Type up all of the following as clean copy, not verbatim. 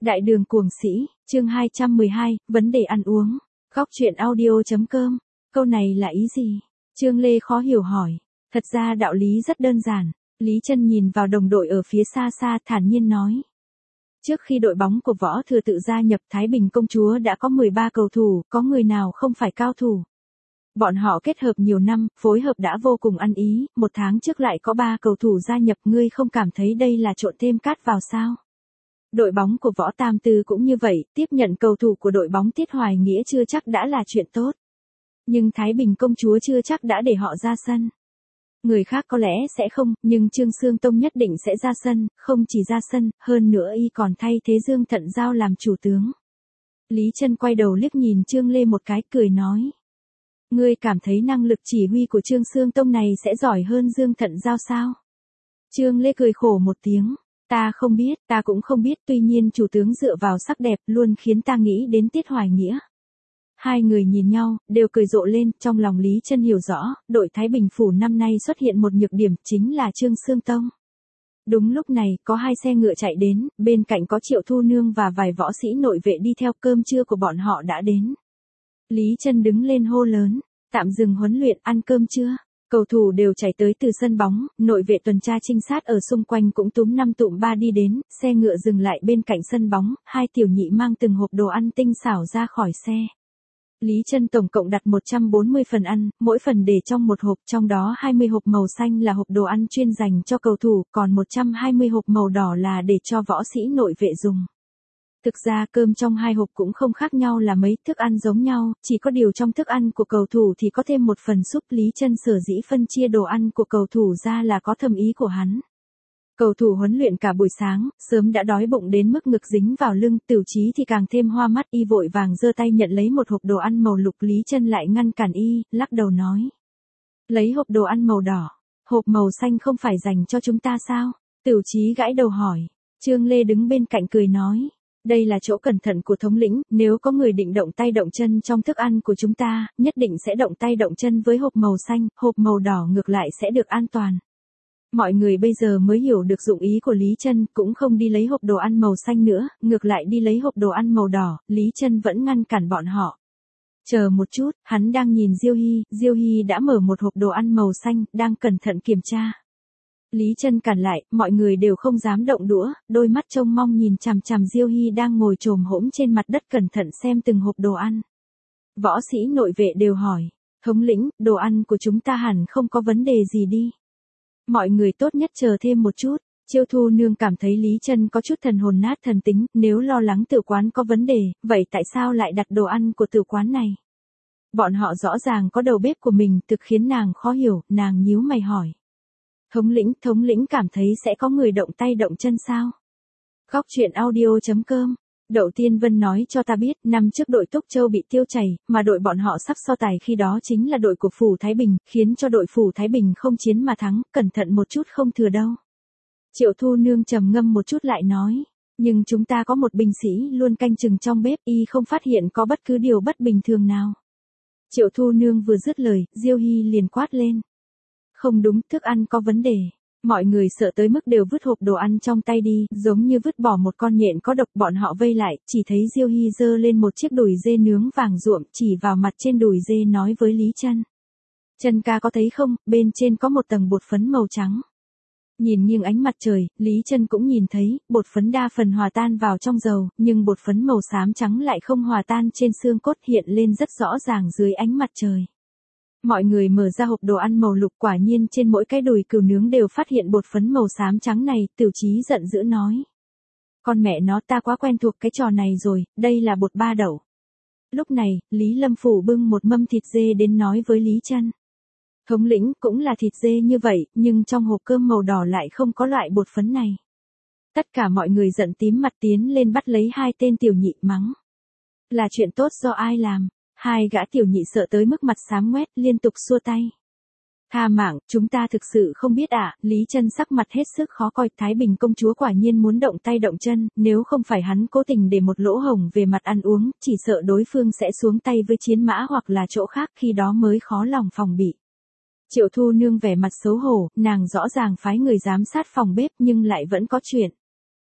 Đại đường cuồng sĩ, chương 212, vấn đề ăn uống. Góc truyện audio.com. Câu này là ý gì? Trương Lê khó hiểu hỏi. Thật ra đạo lý rất đơn giản. Lý Chân nhìn vào đồng đội ở phía xa xa thản nhiên nói. Trước khi đội bóng của Võ Thừa Tự gia nhập Thái Bình Công Chúa đã có 13 cầu thủ, có người nào không phải cao thủ. Bọn họ kết hợp nhiều năm, phối hợp đã vô cùng ăn ý, một tháng trước lại có 3 cầu thủ gia nhập, ngươi không cảm thấy đây là trộn thêm cát vào sao? Đội bóng của Võ Tam Tư cũng như vậy, tiếp nhận cầu thủ của đội bóng Tiết Hoài Nghĩa chưa chắc đã là chuyện tốt. Nhưng Thái Bình Công Chúa chưa chắc đã để họ ra sân. Người khác có lẽ sẽ không, nhưng Trương Xương Tông nhất định sẽ ra sân, không chỉ ra sân, hơn nữa y còn thay thế Dương Thận Giao làm chủ tướng. Lý Chân quay đầu liếc nhìn Trương Lê một cái cười nói. Ngươi cảm thấy năng lực chỉ huy của Trương Xương Tông này sẽ giỏi hơn Dương Thận Giao sao? Trương Lê cười khổ một tiếng. Ta không biết, ta cũng không biết, tuy nhiên chủ tướng dựa vào sắc đẹp luôn khiến ta nghĩ đến Tiết Hoài Nghĩa. Hai người nhìn nhau, đều cười rộ lên, trong lòng Lý Chân hiểu rõ, đội Thái Bình Phủ năm nay xuất hiện một nhược điểm, chính là Trương Xương Tông. Đúng lúc này, có 2 xe ngựa chạy đến, bên cạnh có Triệu Thu Nương và vài võ sĩ nội vệ đi theo, cơm trưa của bọn họ đã đến. Lý Chân đứng lên hô lớn, tạm dừng huấn luyện, ăn cơm trưa. Cầu thủ đều chạy tới từ sân bóng, nội vệ tuần tra trinh sát ở xung quanh cũng túm 5 tụm 3 đi đến, xe ngựa dừng lại bên cạnh sân bóng, 2 tiểu nhị mang từng hộp đồ ăn tinh xảo ra khỏi xe. Lý Chân tổng cộng đặt 140 phần ăn, mỗi phần để trong một hộp, trong đó 20 hộp màu xanh là hộp đồ ăn chuyên dành cho cầu thủ, còn 120 hộp màu đỏ là để cho võ sĩ nội vệ dùng. Thực ra cơm trong 2 hộp cũng không khác nhau là mấy, thức ăn giống nhau, chỉ có điều trong thức ăn của cầu thủ thì có thêm một phần súp. Lý Chân sở dĩ phân chia đồ ăn của cầu thủ ra là có thâm ý của hắn. Cầu thủ huấn luyện cả buổi sáng, sớm đã đói bụng đến mức ngực dính vào lưng, Tiểu Chí thì càng thêm hoa mắt, y vội vàng giơ tay nhận lấy một hộp đồ ăn màu lục. Lý Chân lại ngăn cản y, lắc đầu nói. Lấy hộp đồ ăn màu đỏ, hộp màu xanh không phải dành cho chúng ta sao? Tiểu Chí gãi đầu hỏi. Trương Lê đứng bên cạnh cười nói. Đây là chỗ cẩn thận của thống lĩnh, nếu có người định động tay động chân trong thức ăn của chúng ta, nhất định sẽ động tay động chân với hộp màu xanh, hộp màu đỏ ngược lại sẽ được an toàn. Mọi người bây giờ mới hiểu được dụng ý của Lý Chân, cũng không đi lấy hộp đồ ăn màu xanh nữa, ngược lại đi lấy hộp đồ ăn màu đỏ. Lý Chân vẫn ngăn cản bọn họ. Chờ một chút, hắn đang nhìn Diêu Hy đã mở một hộp đồ ăn màu xanh, đang cẩn thận kiểm tra. Lý Chân cản lại, mọi người đều không dám động đũa, đôi mắt trông mong nhìn chằm chằm Diêu Hy đang ngồi chồm hổm trên mặt đất cẩn thận xem từng hộp đồ ăn. Võ sĩ nội vệ đều hỏi, thống lĩnh, đồ ăn của chúng ta hẳn không có vấn đề gì đi. Mọi người tốt nhất chờ thêm một chút. Triệu Thu Nương cảm thấy Lý Chân có chút thần hồn nát thần tính, nếu lo lắng tử quán có vấn đề, vậy tại sao lại đặt đồ ăn của tử quán này? Bọn họ rõ ràng có đầu bếp của mình, thực khiến nàng khó hiểu, nàng nhíu mày hỏi. Thống lĩnh cảm thấy sẽ có người động tay động chân sao? Góc truyện audio.com. Đậu Tiên Vân nói cho ta biết, năm trước đội Túc Châu bị tiêu chảy, mà đội bọn họ sắp so tài khi đó chính là đội của Phủ Thái Bình, khiến cho đội Phủ Thái Bình không chiến mà thắng, cẩn thận một chút không thừa đâu. Triệu Thu Nương trầm ngâm một chút lại nói, nhưng chúng ta có một binh sĩ luôn canh chừng trong bếp, y không phát hiện có bất cứ điều bất bình thường nào. Triệu Thu Nương vừa dứt lời, Diêu Hy liền quát lên. Không đúng, thức ăn có vấn đề. Mọi người sợ tới mức đều vứt hộp đồ ăn trong tay đi, giống như vứt bỏ một con nhện có độc. Bọn họ vây lại, chỉ thấy Diêu Hy giơ lên một chiếc đùi dê nướng vàng ruộm, chỉ vào mặt trên đùi dê nói với Lý Chân. Chân ca có thấy không, bên trên có một tầng bột phấn màu trắng. Nhìn nghiêng ánh mặt trời, Lý Chân cũng nhìn thấy, bột phấn đa phần hòa tan vào trong dầu, nhưng bột phấn màu xám trắng lại không hòa tan trên xương cốt, hiện lên rất rõ ràng dưới ánh mặt trời. Mọi người mở ra hộp đồ ăn màu lục, quả nhiên trên mỗi cái đùi cừu nướng đều phát hiện bột phấn màu xám trắng này. Tiểu Chí giận dữ nói. Con mẹ nó, ta quá quen thuộc cái trò này rồi, đây là bột ba đậu. Lúc này, Lý Lâm Phủ bưng một mâm thịt dê đến nói với Lý Chân. Thống lĩnh, cũng là thịt dê như vậy, nhưng trong hộp cơm màu đỏ lại không có loại bột phấn này. Tất cả mọi người giận tím mặt tiến lên bắt lấy 2 tên tiểu nhị mắng. Là chuyện tốt do ai làm? 2 gã tiểu nhị sợ tới mức mặt xám ngoét, liên tục xua tay. Tha mạng, chúng ta thực sự không biết ạ. Lý Chân sắc mặt hết sức khó coi. Thái Bình Công Chúa quả nhiên muốn động tay động chân, nếu không phải hắn cố tình để một lỗ hổng về mặt ăn uống, chỉ sợ đối phương sẽ xuống tay với chiến mã hoặc là chỗ khác, khi đó mới khó lòng phòng bị. Triệu Thu Nương vẻ mặt xấu hổ, nàng rõ ràng phái người giám sát phòng bếp nhưng lại vẫn có chuyện.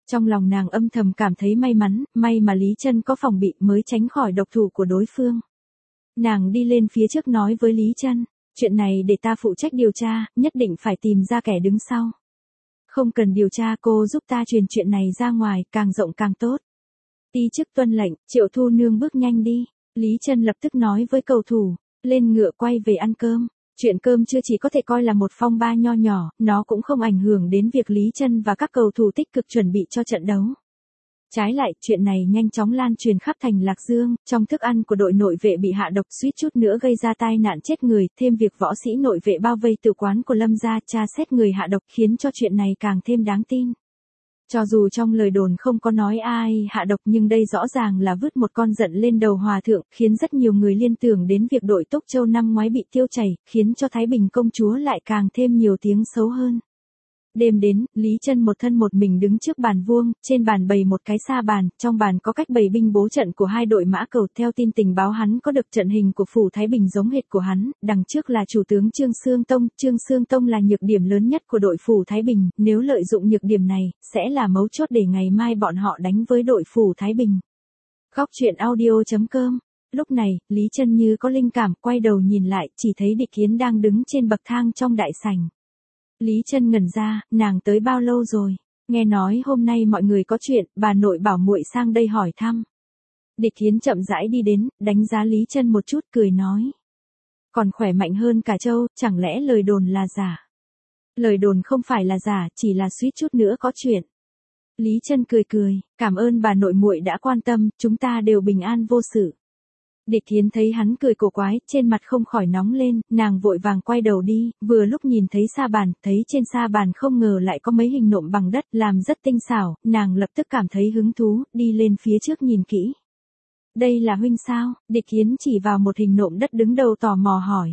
Trong lòng nàng âm thầm cảm thấy may mắn, may mà Lý Chân có phòng bị mới tránh khỏi độc thủ của đối phương. Nàng đi lên phía trước nói với Lý Chân, chuyện này để ta phụ trách điều tra, nhất định phải tìm ra kẻ đứng sau. Không cần điều tra, cô giúp ta truyền chuyện này ra ngoài, càng rộng càng tốt. Ti chức tuân lệnh, Triệu Thu Nương bước nhanh đi. Lý Chân lập tức nói với cầu thủ, lên ngựa quay về ăn cơm. Chuyện cơm chưa chỉ có thể coi là một phong ba nho nhỏ, nó cũng không ảnh hưởng đến việc Lý Chân và các cầu thủ tích cực chuẩn bị cho trận đấu. Trái lại, chuyện này nhanh chóng lan truyền khắp thành Lạc Dương, trong thức ăn của đội nội vệ bị hạ độc suýt chút nữa gây ra tai nạn chết người, thêm việc võ sĩ nội vệ bao vây tử quán của Lâm gia tra xét người hạ độc khiến cho chuyện này càng thêm đáng tin. Cho dù trong lời đồn không có nói ai hạ độc nhưng đây rõ ràng là vứt một con giận lên đầu hòa thượng, khiến rất nhiều người liên tưởng đến việc đội Túc Châu năm ngoái bị tiêu chảy, khiến cho Thái Bình công chúa lại càng thêm nhiều tiếng xấu hơn. Đêm đến, Lý Chân một thân một mình đứng trước bàn vuông, trên bàn bày một cái sa bàn, trong bàn có cách bày binh bố trận của hai đội mã cầu. Theo tin tình báo hắn có được trận hình của phủ Thái Bình giống hệt của hắn, đằng trước là chủ tướng Trương Xương Tông là nhược điểm lớn nhất của đội phủ Thái Bình, nếu lợi dụng nhược điểm này, sẽ là mấu chốt để ngày mai bọn họ đánh với đội phủ Thái Bình. Góc truyện audio.com. Lúc này, Lý Chân như có linh cảm, quay đầu nhìn lại, chỉ thấy Địch Hiến đang đứng trên bậc thang trong đại sảnh. Lý Chân ngẩn ra, nàng tới bao lâu rồi? Nghe nói hôm nay mọi người có chuyện, bà nội bảo muội sang đây hỏi thăm. Địch Hiến chậm rãi đi đến, đánh giá Lý Chân một chút, cười nói. Còn khỏe mạnh hơn cả Châu, chẳng lẽ lời đồn là giả? Lời đồn không phải là giả, chỉ là suýt chút nữa có chuyện. Lý Chân cười cười, cảm ơn bà nội muội đã quan tâm, chúng ta đều bình an vô sự. Địch Hiến thấy hắn cười cổ quái, trên mặt không khỏi nóng lên, nàng vội vàng quay đầu đi, vừa lúc nhìn thấy sa bàn, thấy trên sa bàn không ngờ lại có mấy hình nộm bằng đất, làm rất tinh xảo, nàng lập tức cảm thấy hứng thú, đi lên phía trước nhìn kỹ. Đây là huynh sao? Địch Hiến chỉ vào một hình nộm đất đứng đầu tò mò hỏi.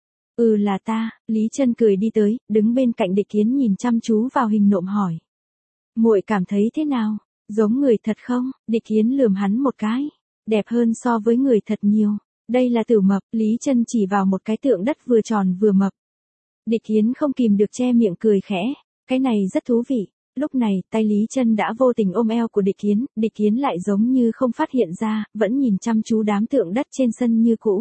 Là ta. Lý Chân cười đi tới, đứng bên cạnh Địch Hiến nhìn chăm chú vào hình nộm hỏi. Muội cảm thấy thế nào? Giống người thật không? Địch Hiến lườm hắn một cái. Đẹp hơn so với người thật nhiều. Đây là Tử Mập, Lý Chân chỉ vào một cái tượng đất vừa tròn vừa mập. Địch Hiến không kìm được che miệng cười khẽ, cái này rất thú vị. Lúc này, tay Lý Chân đã vô tình ôm eo của Địch Hiến lại giống như không phát hiện ra, vẫn nhìn chăm chú đám tượng đất trên sân như cũ.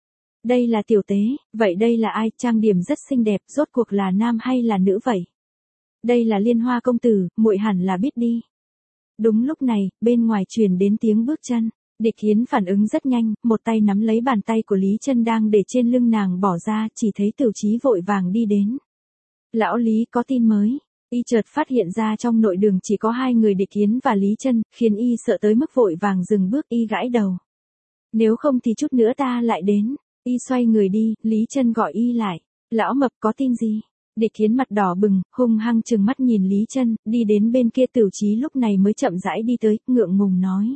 Đây là tiểu tế, vậy đây là ai? Trang điểm rất xinh đẹp, rốt cuộc là nam hay là nữ vậy? Đây là Liên Hoa công tử, muội hẳn là biết đi. Đúng lúc này, bên ngoài truyền đến tiếng bước chân. Địch Hiến phản ứng rất nhanh, một tay nắm lấy bàn tay của Lý Chân đang để trên lưng nàng bỏ ra, chỉ thấy Tiểu Chí vội vàng đi đến. Lão Lý có tin mới. Y chợt phát hiện ra trong nội đường chỉ có hai người Địch Hiến và Lý Chân, khiến y sợ tới mức vội vàng dừng bước, y gãi đầu. Nếu không thì chút nữa ta lại đến. Y xoay người đi, Lý Chân gọi y lại. Lão Mập có tin gì? Địch Hiến mặt đỏ bừng, hung hăng trừng mắt nhìn Lý Chân, đi đến bên kia. Tiểu Chí lúc này mới chậm rãi đi tới, ngượng ngùng nói.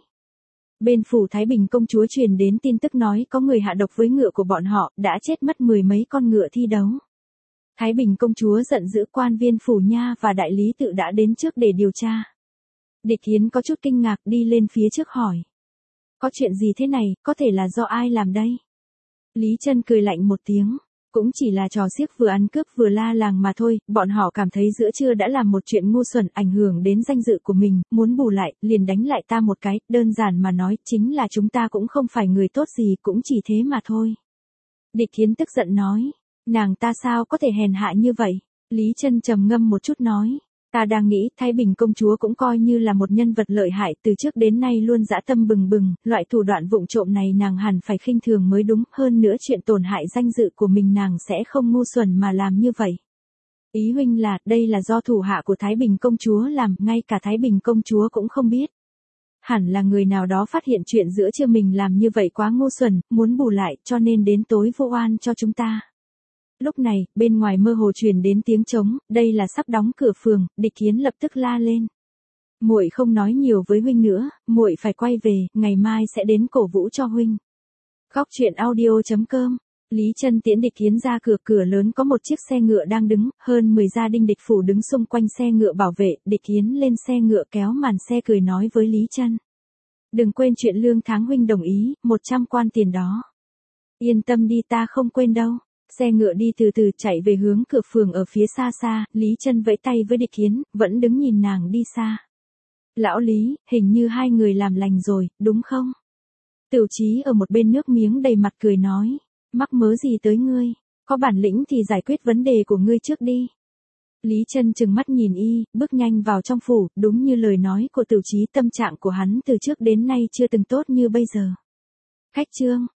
Bên phủ Thái Bình công chúa truyền đến tin tức nói có người hạ độc với ngựa của bọn họ, đã chết mất 10 mấy con ngựa thi đấu. Thái Bình công chúa giận dữ, quan viên phủ nha và đại lý tự đã đến trước để điều tra. Địch Hiến có chút kinh ngạc, đi lên phía trước hỏi. Có chuyện gì thế này, có thể là do ai làm đây? Lý Chân cười lạnh một tiếng. Cũng chỉ là trò xiếc vừa ăn cướp vừa la làng mà thôi, bọn họ cảm thấy giữa trưa đã làm một chuyện ngu xuẩn ảnh hưởng đến danh dự của mình, muốn bù lại, liền đánh lại ta một cái, đơn giản mà nói, chính là chúng ta cũng không phải người tốt gì, cũng chỉ thế mà thôi. Địch Hiến tức giận nói, nàng ta sao có thể hèn hạ như vậy? Lý Chân trầm ngâm một chút nói, ta đang nghĩ Thái Bình công chúa cũng coi như là một nhân vật lợi hại, từ trước đến nay luôn dã tâm bừng bừng, loại thủ đoạn vụng trộm này nàng hẳn phải khinh thường mới đúng, hơn nữa chuyện tổn hại danh dự của mình nàng sẽ không ngu xuẩn mà làm như vậy. Ý huynh là, đây là do thủ hạ của Thái Bình công chúa làm, ngay cả Thái Bình công chúa cũng không biết. Hẳn là người nào đó phát hiện chuyện giữa trưa mình làm như vậy quá ngu xuẩn, muốn bù lại, cho nên đến tối vu oan cho chúng ta. Lúc này, bên ngoài mơ hồ truyền đến tiếng trống, đây là sắp đóng cửa phường. Địch Hiến lập tức la lên. Muội không nói nhiều với huynh nữa, muội phải quay về, ngày mai sẽ đến cổ vũ cho huynh. Góc truyện audio.com. Lý Chân tiễn Địch Hiến ra cửa, cửa lớn có một chiếc xe ngựa đang đứng, hơn 10 gia đình địch phủ đứng xung quanh xe ngựa bảo vệ. Địch Hiến lên xe ngựa kéo màn xe cười nói với Lý Chân. Đừng quên chuyện lương tháng huynh đồng ý, 100 quan tiền đó. Yên tâm đi, ta không quên đâu. Xe ngựa đi từ từ chạy về hướng cửa phường ở phía xa xa, Lý Chân vẫy tay với Địch Hiến, vẫn đứng nhìn nàng đi xa. Lão Lý, hình như hai người làm lành rồi, đúng không? Tửu Chí ở một bên nước miếng đầy mặt cười nói. Mắc mớ gì tới ngươi, có bản lĩnh thì giải quyết vấn đề của ngươi trước đi. Lý Chân trừng mắt nhìn y, bước nhanh vào trong phủ, đúng như lời nói của Tửu Chí, tâm trạng của hắn từ trước đến nay chưa từng tốt như bây giờ. Khách Trương,